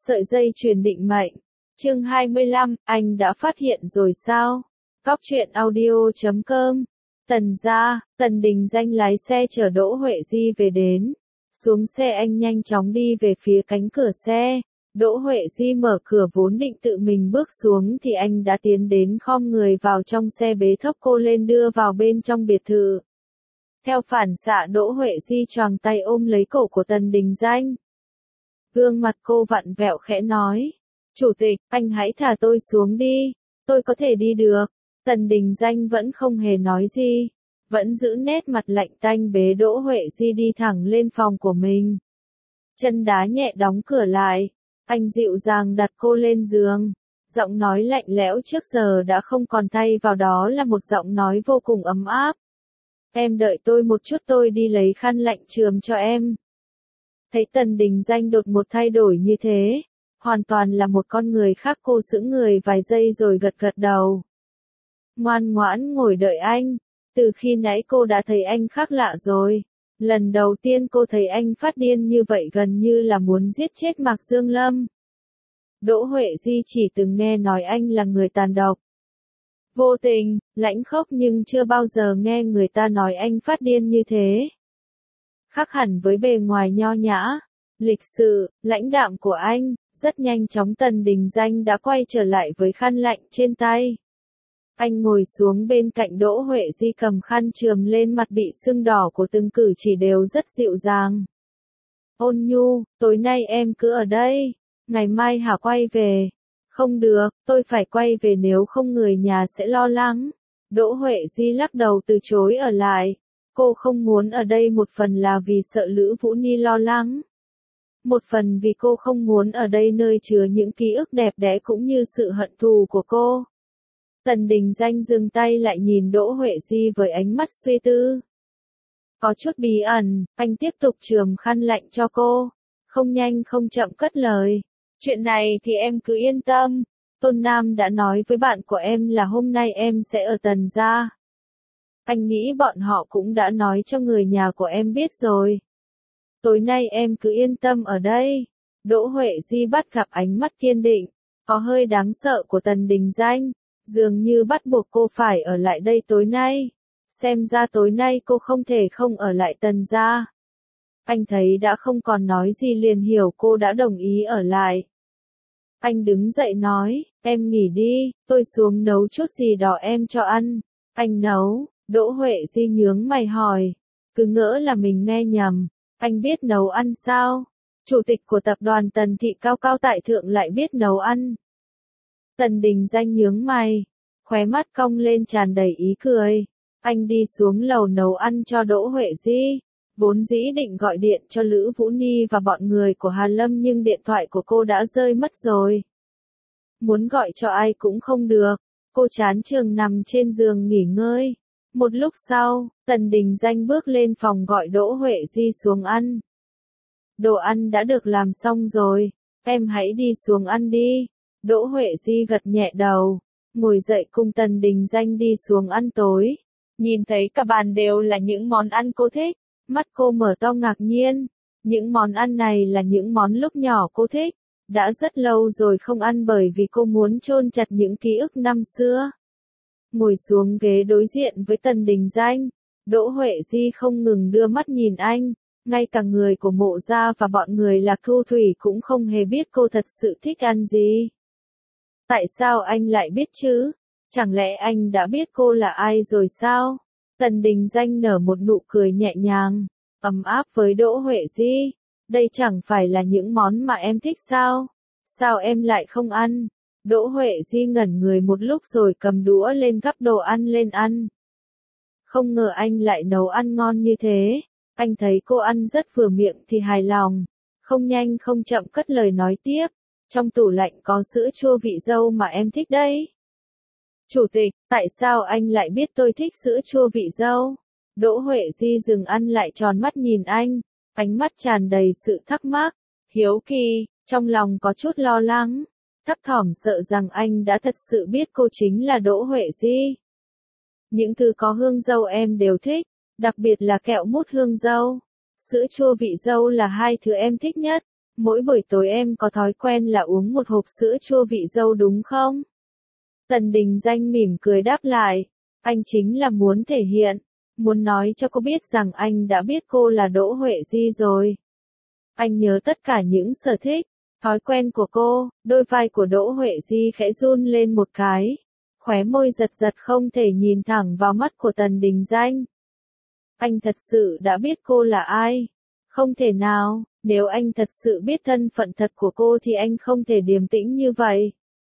Sợi dây chuyền định mệnh. Chương 25, anh đã phát hiện rồi sao? Cóc truyện audio.com. Tần gia, Tần Đình Danh lái xe chở Đỗ Huệ Di về đến. Xuống xe anh nhanh chóng đi về phía cánh cửa xe. Đỗ Huệ Di mở cửa vốn định tự mình bước xuống thì anh đã tiến đến khom người vào trong xe bế thốc cô lên đưa vào bên trong biệt thự. Theo phản xạ Đỗ Huệ Di choàng tay ôm lấy cổ của Tần Đình Danh. Gương mặt cô vặn vẹo khẽ nói. Chủ tịch, anh hãy thả tôi xuống đi. Tôi có thể đi được. Tần Đình Danh vẫn không hề nói gì. Vẫn giữ nét mặt lạnh tanh bế Đỗ Huệ Di đi thẳng lên phòng của mình. Chân đá nhẹ đóng cửa lại. Anh dịu dàng đặt cô lên giường. Giọng nói lạnh lẽo trước giờ đã không còn thay vào đó là một giọng nói vô cùng ấm áp. Em đợi tôi một chút, tôi đi lấy khăn lạnh chườm cho em. Thấy Tần Đình Danh đột một thay đổi như thế, hoàn toàn là một con người khác, cô sững người vài giây rồi gật gật đầu. Ngoan ngoãn ngồi đợi anh, từ khi nãy cô đã thấy anh khác lạ rồi. Lần đầu tiên cô thấy anh phát điên như vậy, gần như là muốn giết chết Mạc Dương Lâm. Đỗ Huệ Di chỉ từng nghe nói anh là người tàn độc, vô tình, lãnh khốc, nhưng chưa bao giờ nghe người ta nói anh phát điên như thế. Khác hẳn với bề ngoài nho nhã, lịch sự, lãnh đạm của anh, rất nhanh chóng Tần Đình Danh đã quay trở lại với khăn lạnh trên tay. Anh ngồi xuống bên cạnh Đỗ Huệ Di, cầm khăn chườm lên mặt bị sưng đỏ của từng cử chỉ đều rất dịu dàng. Ôn nhu, tối nay em cứ ở đây, ngày mai hả quay về. Không được, tôi phải quay về, nếu không người nhà sẽ lo lắng. Đỗ Huệ Di lắc đầu từ chối ở lại. Cô không muốn ở đây, một phần là vì sợ Lữ Vũ Ni lo lắng. Một phần vì cô không muốn ở đây nơi chứa những ký ức đẹp đẽ cũng như sự hận thù của cô. Tần Đình Danh dừng tay lại nhìn Đỗ Huệ Di với ánh mắt suy tư. Có chút bí ẩn, anh tiếp tục chườm khăn lạnh cho cô. Không nhanh không chậm cất lời. Chuyện này thì em cứ yên tâm. Tôn Nam đã nói với bạn của em là hôm nay em sẽ ở Tần gia. Anh nghĩ bọn họ cũng đã nói cho người nhà của em biết rồi. Tối nay em cứ yên tâm ở đây. Đỗ Huệ Di bắt gặp ánh mắt kiên định, có hơi đáng sợ của Tần Đình Danh, dường như bắt buộc cô phải ở lại đây tối nay. Xem ra tối nay cô không thể không ở lại Tần gia. Anh thấy đã không còn nói gì liền hiểu cô đã đồng ý ở lại. Anh đứng dậy nói, em nghỉ đi, tôi xuống nấu chút gì đó em cho ăn. Anh nấu? Đỗ Huệ Di nhướng mày hỏi, cứ ngỡ là mình nghe nhầm. Anh biết nấu ăn sao? Chủ tịch của tập đoàn Tần Thị cao cao tại thượng lại biết nấu ăn. Tần Đình Danh nhướng mày, khóe mắt cong lên tràn đầy ý cười. Anh đi xuống lầu nấu ăn cho Đỗ Huệ Di. Vốn dĩ định gọi điện cho Lữ Vũ Ni và bọn người của Hà Lâm, nhưng điện thoại của cô đã rơi mất rồi. Muốn gọi cho ai cũng không được. Cô chán chường nằm trên giường nghỉ ngơi. Một lúc sau, Tần Đình Danh bước lên phòng gọi Đỗ Huệ Di xuống ăn. Đồ ăn đã được làm xong rồi, em hãy đi xuống ăn đi. Đỗ Huệ Di gật nhẹ đầu, ngồi dậy cùng Tần Đình Danh đi xuống ăn tối. Nhìn thấy cả bàn đều là những món ăn cô thích, mắt cô mở to ngạc nhiên. Những món ăn này là những món lúc nhỏ cô thích, đã rất lâu rồi không ăn bởi vì cô muốn chôn chặt những ký ức năm xưa. Ngồi xuống ghế đối diện với Tần Đình Danh, Đỗ Huệ Di không ngừng đưa mắt nhìn anh, ngay cả người của Mộ gia và bọn người Lạc Thu Thủy cũng không hề biết cô thật sự thích ăn gì. Tại sao anh lại biết chứ? Chẳng lẽ anh đã biết cô là ai rồi sao? Tần Đình Danh nở một nụ cười nhẹ nhàng, ấm áp với Đỗ Huệ Di. Đây chẳng phải là những món mà em thích sao? Sao em lại không ăn? Đỗ Huệ Di ngẩn người một lúc rồi cầm đũa lên gắp đồ ăn lên ăn. Không ngờ anh lại nấu ăn ngon như thế. Anh thấy cô ăn rất vừa miệng thì hài lòng. Không nhanh không chậm cất lời nói tiếp. Trong tủ lạnh có sữa chua vị dâu mà em thích đấy. Chủ tịch, tại sao anh lại biết tôi thích sữa chua vị dâu? Đỗ Huệ Di dừng ăn lại tròn mắt nhìn anh. Ánh mắt tràn đầy sự thắc mắc, hiếu kỳ, trong lòng có chút lo lắng. Thấp thỏm sợ rằng anh đã thật sự biết cô chính là Đỗ Huệ Di. Những thứ có hương dâu em đều thích, đặc biệt là kẹo mút hương dâu. Sữa chua vị dâu là hai thứ em thích nhất. mỗi buổi tối em có thói quen là uống một hộp sữa chua vị dâu đúng không? Tần Đình Danh mỉm cười đáp lại, anh chính là muốn thể hiện, muốn nói cho cô biết rằng anh đã biết cô là Đỗ Huệ Di rồi. Anh nhớ tất cả những sở thích, thói quen của cô, đôi vai của Đỗ Huệ Di khẽ run lên một cái, khóe môi giật giật không thể nhìn thẳng vào mắt của Tần Đình Danh. Anh thật sự đã biết cô là ai? Không thể nào, nếu anh thật sự biết thân phận thật của cô thì anh không thể điềm tĩnh như vậy.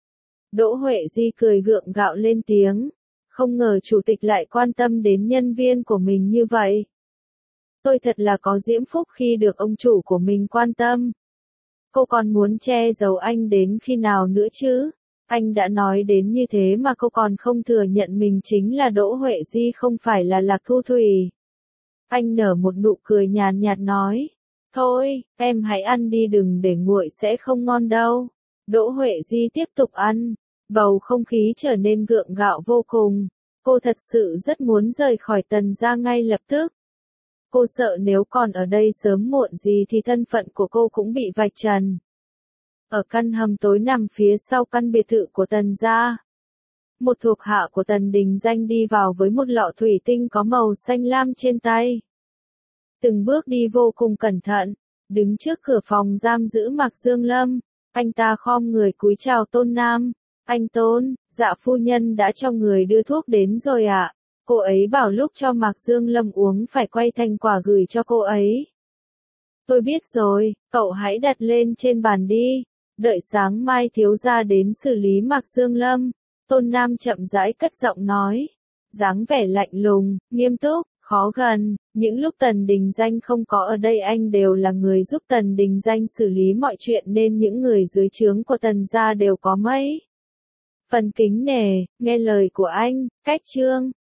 Đỗ Huệ Di cười gượng gạo lên tiếng, không ngờ chủ tịch lại quan tâm đến nhân viên của mình như vậy. Tôi thật là có diễm phúc khi được ông chủ của mình quan tâm. Cô còn muốn che giấu anh đến khi nào nữa chứ? Anh đã nói đến như thế mà cô còn không thừa nhận mình chính là Đỗ Huệ Di không phải là Lạc Thu Thủy. Anh nở một nụ cười nhàn nhạt nói, thôi, em hãy ăn đi đừng để nguội sẽ không ngon đâu. Đỗ Huệ Di tiếp tục ăn, bầu không khí trở nên gượng gạo vô cùng. Cô thật sự rất muốn rời khỏi Tần gia ngay lập tức. Cô sợ nếu còn ở đây sớm muộn gì thì thân phận của cô cũng bị vạch trần. Ở căn hầm tối nằm phía sau căn biệt thự của Tần gia, một thuộc hạ của Tần Đình Danh đi vào với một lọ thủy tinh có màu xanh lam trên tay. Từng bước đi vô cùng cẩn thận, đứng trước cửa phòng giam giữ Mạc Dương Lâm, anh ta khom người cúi chào Tôn Nam. Anh Tôn, dạ phu nhân đã cho người đưa thuốc đến rồi ạ. Cô ấy bảo lúc cho Mạc Dương Lâm uống phải quay thành quả gửi cho cô ấy. Tôi biết rồi, cậu hãy đặt lên trên bàn đi. Đợi sáng mai thiếu gia đến xử lý Mạc Dương Lâm. Tôn Nam chậm rãi cất giọng nói. Dáng vẻ lạnh lùng, nghiêm túc, khó gần. Những lúc Tần Đình Danh không có ở đây anh đều là người giúp Tần Đình Danh xử lý mọi chuyện nên những người dưới trướng của Tần gia đều có mấy phần kính nể, nghe lời của anh, cách trương.